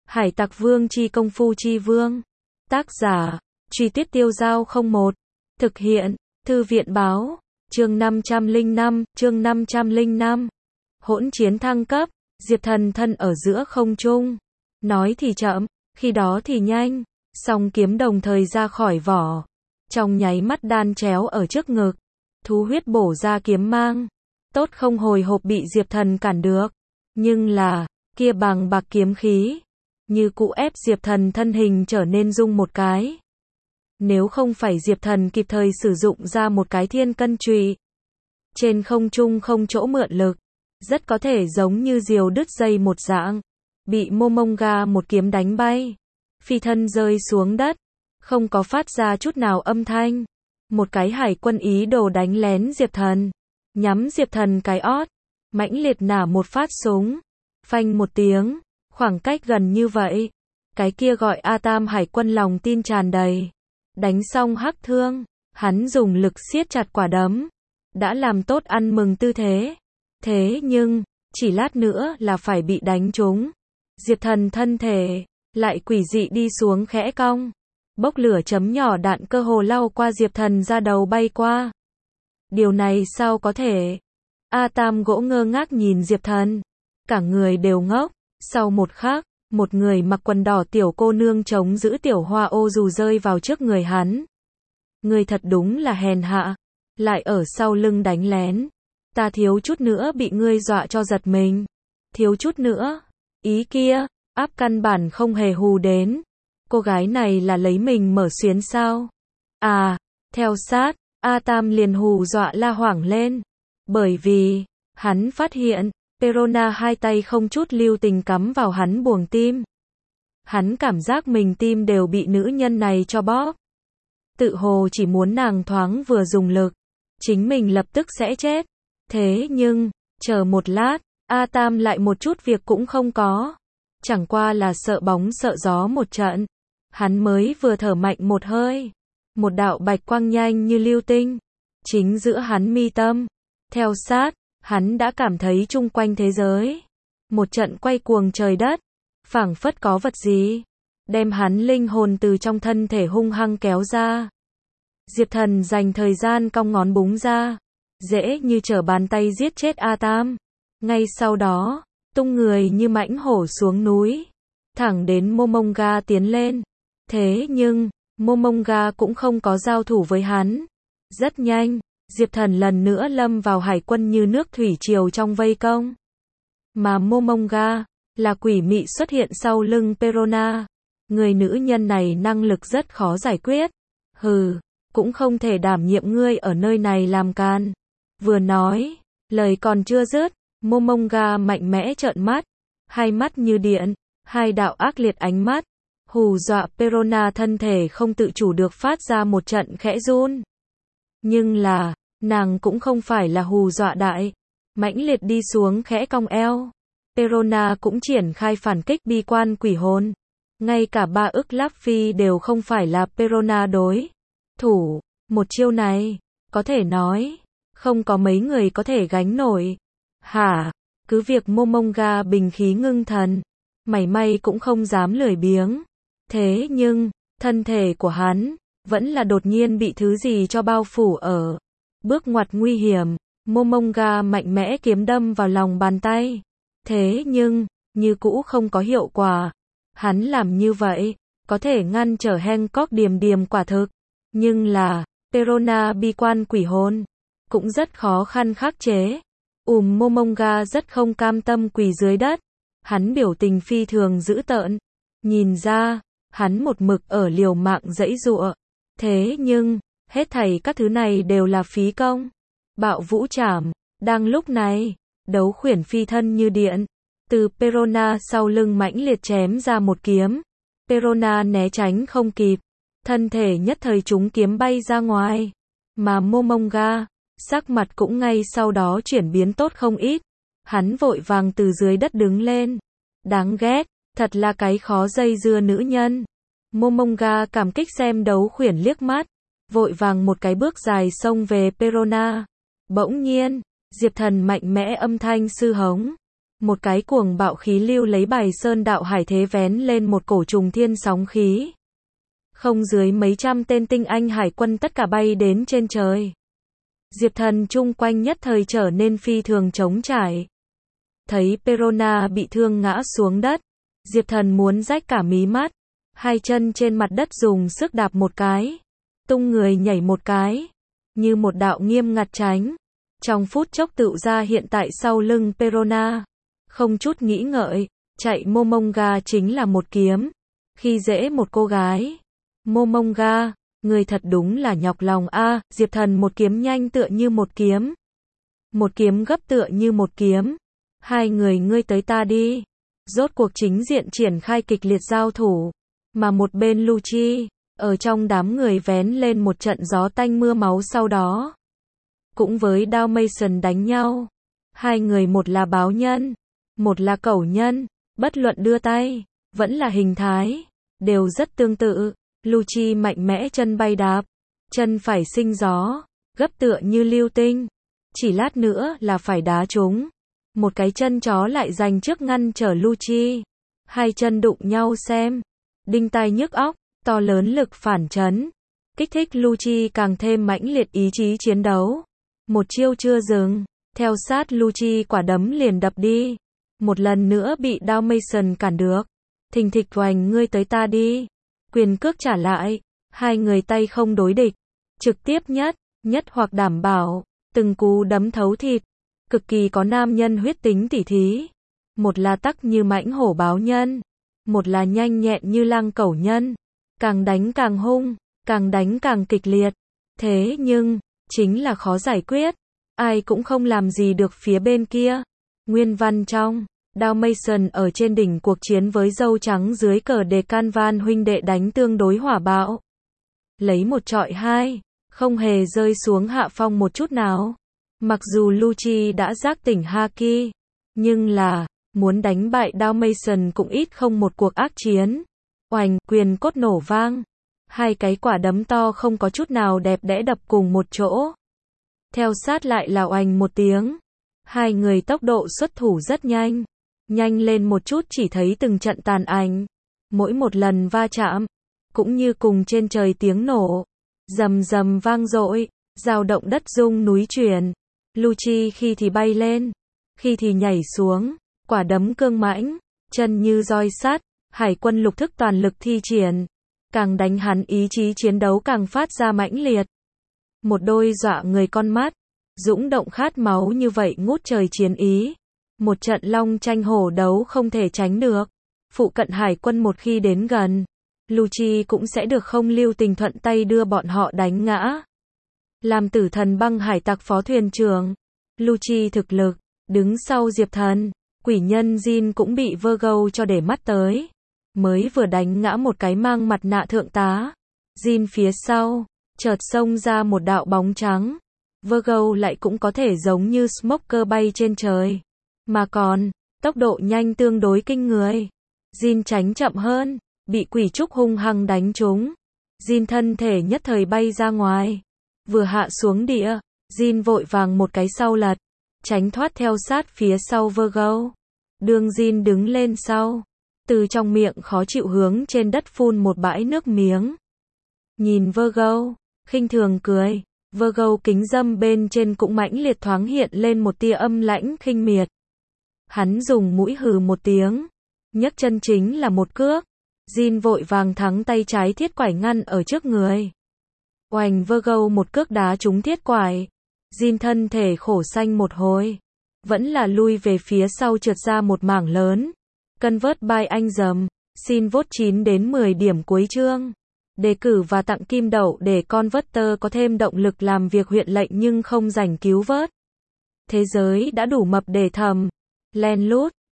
Hải Tặc Vương chi công phu chi vương. Tác giả, Truy Tuyết Tiêu Giao 01. Thực hiện, Thư viện báo, chương 505. Hỗn chiến thăng cấp, Diệp Thần thân ở giữa không trung. Nói thì chậm, khi đó thì nhanh, song kiếm đồng thời ra khỏi vỏ. Trong nháy mắt đan chéo ở trước ngực. Thú huyết bổ ra kiếm mang. Tốt không hồi hộp bị Diệp Thần cản được. Nhưng là, kia bằng bạc kiếm khí. Như cụ ép Diệp Thần thân hình trở nên rung một cái. Nếu không phải Diệp Thần kịp thời sử dụng ra một cái thiên cân trụy. Trên không trung không chỗ mượn lực. Rất có thể giống như diều đứt dây một dạng. Bị Momonga một kiếm đánh bay. Phi thân rơi xuống đất. Không có phát ra chút nào âm thanh. Một cái hải quân ý đồ đánh lén Diệp Thần. Nhắm Diệp Thần cái ót. Mãnh liệt nả một phát súng. Phanh một tiếng. Khoảng cách gần như vậy. Cái kia gọi A Tam hải quân lòng tin tràn đầy. Đánh xong hắc thương. Hắn dùng lực siết chặt quả đấm. Đã làm tốt ăn mừng tư thế. Thế nhưng, chỉ lát nữa là phải bị đánh trúng. Diệp Thần thân thể lại quỷ dị đi xuống khẽ cong. Bốc lửa chấm nhỏ đạn cơ hồ lao qua Diệp Thần ra đầu bay qua. Điều này sao có thể? A Tam gỗ ngơ ngác nhìn Diệp Thần. Cả người đều ngốc. Sau một khắc, một người mặc quần đỏ tiểu cô nương chống giữ tiểu hoa ô dù rơi vào trước người hắn. Người thật đúng là hèn hạ. Lại ở sau lưng đánh lén. Ta thiếu chút nữa bị ngươi dọa cho giật mình. Thiếu chút nữa. Ý kia, áp căn bản không hề hù đến. Cô gái này là lấy mình mở xuyến sao? À, theo sát, A Tam liền hù dọa la hoảng lên. Bởi vì, hắn phát hiện, Perona hai tay không chút lưu tình cắm vào hắn buồng tim. Hắn cảm giác mình tim đều bị nữ nhân này cho bóp. Tự hồ chỉ muốn nàng thoáng vừa dùng lực. Chính mình lập tức sẽ chết. Thế nhưng, chờ một lát, A Tam lại một chút việc cũng không có. Chẳng qua là sợ bóng sợ gió một trận. Hắn mới vừa thở mạnh một hơi. Một đạo bạch quang nhanh như lưu tinh. Chính giữa hắn mi tâm. Theo sát, hắn đã cảm thấy chung quanh thế giới. Một trận quay cuồng trời đất. Phảng phất có vật gì. Đem hắn linh hồn từ trong thân thể hung hăng kéo ra. Diệp Thần dành thời gian cong ngón búng ra. Dễ như trở bàn tay giết chết A Tam. Ngay sau đó, tung người như mãnh hổ xuống núi. Thẳng đến Momonga tiến lên. Thế nhưng, Momonga cũng không có giao thủ với hắn. Rất nhanh, Diệp Thần lần nữa lâm vào hải quân như nước thủy triều trong vây công. Mà Momonga, là quỷ mị xuất hiện sau lưng Perona. Người nữ nhân này năng lực rất khó giải quyết. Hừ, cũng không thể đảm nhiệm ngươi ở nơi này làm can. Vừa nói, lời còn chưa dứt, Momonga mạnh mẽ trợn mắt. Hai mắt như điện, hai đạo ác liệt ánh mắt. Hù dọa Perona thân thể không tự chủ được phát ra một trận khẽ run. Nhưng là, nàng cũng không phải là hù dọa đại. Mãnh liệt đi xuống khẽ cong eo. Perona cũng triển khai phản kích bi quan quỷ hồn. Ngay cả ba ức Láp Phi đều không phải là Perona đối thủ. Một chiêu này, có thể nói, không có mấy người có thể gánh nổi. Hả? Cứ việc Momonga bình khí ngưng thần. Mảy may cũng không dám lười biếng. Thế nhưng, thân thể của hắn, vẫn là đột nhiên bị thứ gì cho bao phủ ở. Bước ngoặt nguy hiểm, Momonga mạnh mẽ kiếm đâm vào lòng bàn tay. Thế nhưng, như cũ không có hiệu quả. Hắn làm như vậy, có thể ngăn trở Hancock điềm điềm quả thực. Nhưng là, Perona bi quan quỷ hồn, cũng rất khó khăn khắc chế. Momonga rất không cam tâm quỳ dưới đất. Hắn biểu tình phi thường dữ tợn. Nhìn ra, hắn một mực ở liều mạng giãy giụa. Thế nhưng, hết thảy các thứ này đều là phí công. Bạo vũ trảm. Đang lúc này, đấu khuyển phi thân như điện. Từ Perona sau lưng mãnh liệt chém ra một kiếm. Perona né tránh không kịp. Thân thể nhất thời trúng kiếm bay ra ngoài. Mà Momonga, sắc mặt cũng ngay sau đó chuyển biến tốt không ít. Hắn vội vàng từ dưới đất đứng lên. Đáng ghét, thật là cái khó dây dưa nữ nhân. Momonga cảm kích xem đấu khuyển liếc mắt. Vội vàng một cái bước dài xông về Perona. Bỗng nhiên, Diệp Thần mạnh mẽ âm thanh sư hống. Một cái cuồng bạo khí lưu lấy bài sơn đạo hải thế vén lên một cổ trùng thiên sóng khí. Không dưới mấy trăm tên tinh anh hải quân tất cả bay đến trên trời. Diệp Thần chung quanh nhất thời trở nên phi thường trống trải. Thấy Perona bị thương ngã xuống đất, Diệp Thần muốn rách cả mí mắt, hai chân trên mặt đất dùng sức đạp một cái, tung người nhảy một cái, như một đạo nghiêm ngặt tránh. Trong phút chốc tựu ra hiện tại sau lưng Perona, không chút nghĩ ngợi, chạy Momonga chính là một kiếm, khi dễ một cô gái. Momonga, người thật đúng là nhọc lòng a. Diệp Thần một kiếm nhanh tựa như một kiếm, một kiếm gấp tựa như một kiếm. Hai người ngươi tới ta đi. Rốt cuộc chính diện triển khai kịch liệt giao thủ, mà một bên Lucci, ở trong đám người vén lên một trận gió tanh mưa máu sau đó. Cũng với Dalmatian đánh nhau. Hai người một là báo nhân, một là cẩu nhân, bất luận đưa tay, vẫn là hình thái, đều rất tương tự. Lucci mạnh mẽ chân bay đạp, chân phải sinh gió, gấp tựa như lưu tinh. Chỉ lát nữa là phải đá trúng. Một cái chân chó lại giành trước ngăn trở Lucci. Hai chân đụng nhau xem. Đinh tai nhức óc, to lớn lực phản chấn. Kích thích Lucci càng thêm mãnh liệt ý chí chiến đấu. Một chiêu chưa dừng, theo sát Lucci quả đấm liền đập đi. Một lần nữa bị Dalmatian cản được. Thình thịch oành ngươi tới ta đi. Quyền cước trả lại. Hai người tay không đối địch. Trực tiếp nhất hoặc đảm bảo. Từng cú đấm thấu thịt. Cực kỳ có nam nhân huyết tính tỉ thí. Một là tắc như mãnh hổ báo nhân. Một là nhanh nhẹn như lang cẩu nhân. Càng đánh càng hung, càng đánh càng kịch liệt. Thế nhưng, chính là khó giải quyết. Ai cũng không làm gì được phía bên kia. Nguyên văn trong, Dalmatian ở trên đỉnh cuộc chiến với dâu trắng dưới cờ đề Canvan huynh đệ đánh tương đối hỏa bạo. Lấy một trọi hai, không hề rơi xuống hạ phong một chút nào. Mặc dù Lucci đã giác tỉnh Haki, nhưng là, muốn đánh bại Dalmatian cũng ít không một cuộc ác chiến. Oành, quyền cốt nổ vang. Hai cái quả đấm to không có chút nào đẹp đẽ đập cùng một chỗ. Theo sát lại là oành một tiếng. Hai người tốc độ xuất thủ rất nhanh. Nhanh lên một chút chỉ thấy từng trận tàn ảnh. Mỗi một lần va chạm, cũng như cùng trên trời tiếng nổ. Rầm rầm vang dội, dao động đất rung núi chuyển. Lucci khi thì bay lên, khi thì nhảy xuống, quả đấm cương mãnh, chân như roi sắt, hải quân lục thức toàn lực thi triển. Càng đánh hắn ý chí chiến đấu càng phát ra mãnh liệt. Một đôi dọa người con mắt, dũng động khát máu như vậy ngút trời chiến ý. Một trận long tranh hổ đấu không thể tránh được. Phụ cận hải quân một khi đến gần, Lucci cũng sẽ được không lưu tình thuận tay đưa bọn họ đánh ngã. Làm tử thần băng hải tặc phó thuyền trưởng, Lucci thực lực, đứng sau Diệp Thần, quỷ nhân Jin cũng bị Virgo cho để mắt tới. Mới vừa đánh ngã một cái mang mặt nạ thượng tá. Jin phía sau, chợt xông ra một đạo bóng trắng. Virgo lại cũng có thể giống như Smoker bay trên trời. Mà còn, tốc độ nhanh tương đối kinh người. Jin tránh chậm hơn, bị quỷ trúc hung hăng đánh trúng. Jin thân thể nhất thời bay ra ngoài. Vừa hạ xuống địa, Jin vội vàng một cái sau lật, tránh thoát theo sát phía sau Virgo. Đường Jin đứng lên sau, từ trong miệng khó chịu hướng trên đất phun một bãi nước miếng. Nhìn Virgo, khinh thường cười. Virgo kính dâm bên trên cũng mãnh liệt thoáng hiện lên một tia âm lãnh khinh miệt. Hắn dùng mũi hừ một tiếng, nhấc chân chính là một cước. Jin vội vàng thắng tay trái thiết quải ngăn ở trước người. Oành, Virgo một cước đá trúng thiết quải. Jin thân thể khổ xanh một hồi, vẫn là lui về phía sau trượt ra một mảng lớn. Convert by anh dầm, xin vote 9 đến 10 điểm cuối chương. Đề cử và tặng kim đậu để Converter có thêm động lực làm việc huyện lệnh nhưng không rảnh cứu vớt. Thế giới đã đủ mập để thầm. Len lút.